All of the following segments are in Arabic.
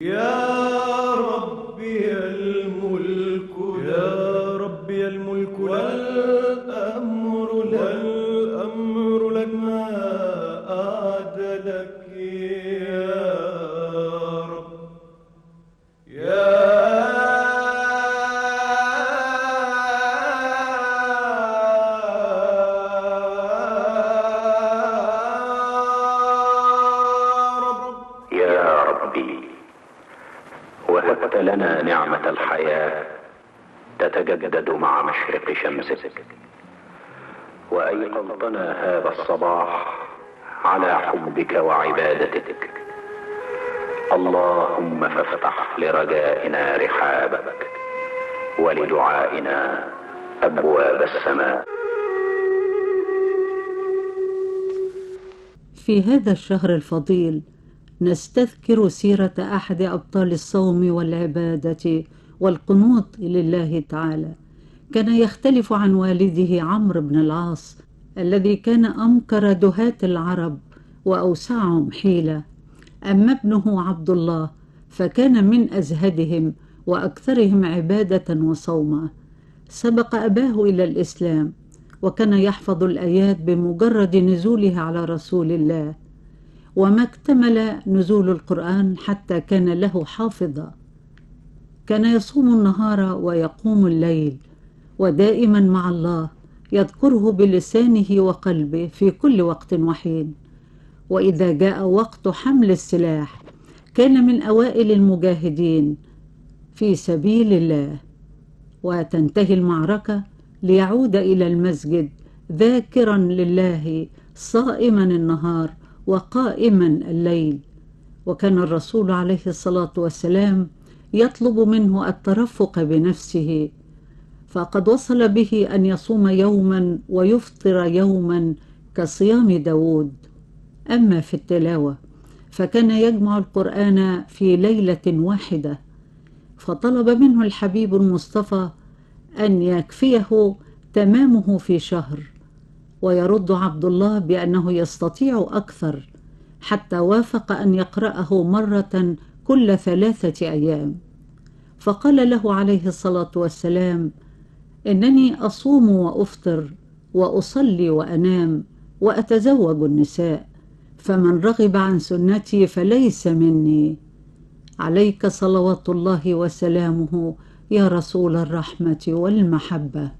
يا ربي الملك، يا ربي الملك والأمر لك ما أعدلك يا رب. يا يا ربي، وهبت لنا نعمة الحياة تتجدد مع مشرق شمسك، وأيقظتنا هذا الصباح على حبك وعبادتك. اللهم فافتح لرجائنا رحابك، ولدعائنا أبواب السماء. في هذا الشهر الفضيل نستذكر سيرة أحد أبطال الصوم والعبادة والقنوط لله تعالى. كان يختلف عن والده عمرو بن العاص الذي كان أمكر دهاة العرب وأوسعهم حيلة. أما ابنه عبد الله فكان من أزهدهم وأكثرهم عبادة وصوما. سبق أباه إلى الإسلام، وكان يحفظ الآيات بمجرد نزولها على رسول الله، وما اكتمل نزول القرآن حتى كان له حافظا. كان يصوم النهار ويقوم الليل، ودائما مع الله يذكره بلسانه وقلبه في كل وقت وحين. وإذا جاء وقت حمل السلاح كان من أوائل المجاهدين في سبيل الله. وتنتهي المعركة ليعود إلى المسجد ذاكرا لله صائما النهار وقائما الليل. وكان الرسول عليه الصلاة والسلام يطلب منه الترفق بنفسه، فقد وصل به أن يصوم يوما ويفطر يوما كصيام داود. أما في التلاوة فكان يجمع القرآن في ليلة واحدة، فطلب منه الحبيب المصطفى أن يكفيه تمامه في شهر، ويرد عبد الله بأنه يستطيع أكثر، حتى وافق أن يقرأه مرة كل 3 أيام. فقال له عليه الصلاة والسلام: إنني أصوم وأفطر وأصلي وأنام وأتزوج النساء، فمن رغب عن سنتي فليس مني. عليك صلوات الله وسلامه يا رسول الرحمة والمحبة.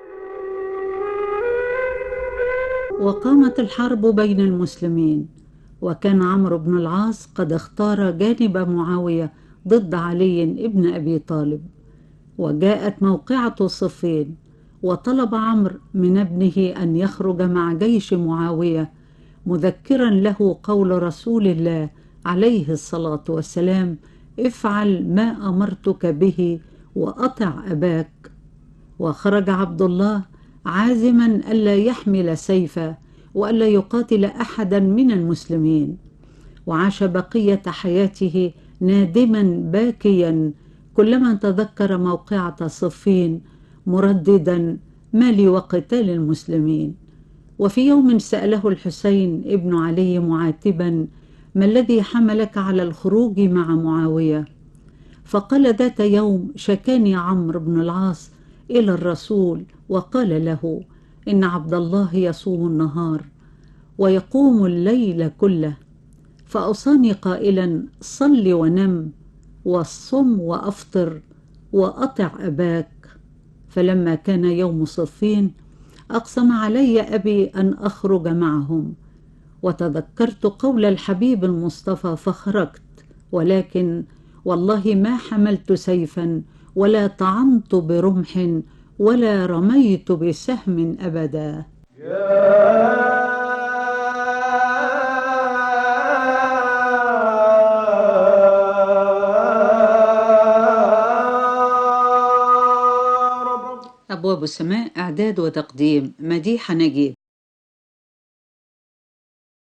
وقامت الحرب بين المسلمين، وكان عمرو بن العاص قد اختار جانب معاوية ضد علي بن أبي طالب. وجاءت موقعة صفين، وطلب عمرو من ابنه أن يخرج مع جيش معاوية، مذكرا له قول رسول الله عليه الصلاة والسلام: افعل ما أمرتك به وأطع أباك. وخرج عبد الله عازما ألا يحمل سيفا وألا يقاتل أحدا من المسلمين، وعاش بقية حياته نادما باكيا كلما تذكر موقعة صفين، مرددا: ما لي وقتال المسلمين. وفي يوم سأله الحسين ابن علي معاتبا: ما الذي حملك على الخروج مع معاوية؟ فقال: ذات يوم شكاني عمرو بن العاص إلى الرسول وقال له: إن عبد الله يصوم النهار ويقوم الليل كله، فأوصاني قائلا: صل ونم والصم وأفطر وأطع أباك. فلما كان يوم صفين أقسم علي أبي أن أخرج معهم، وتذكرت قول الحبيب المصطفى فخرجت، ولكن والله ما حملت سيفا ولا طعنت برمح ولا رميت بسهم أبدا. أبواب السماء، إعداد وتقديم مديحة نجيب.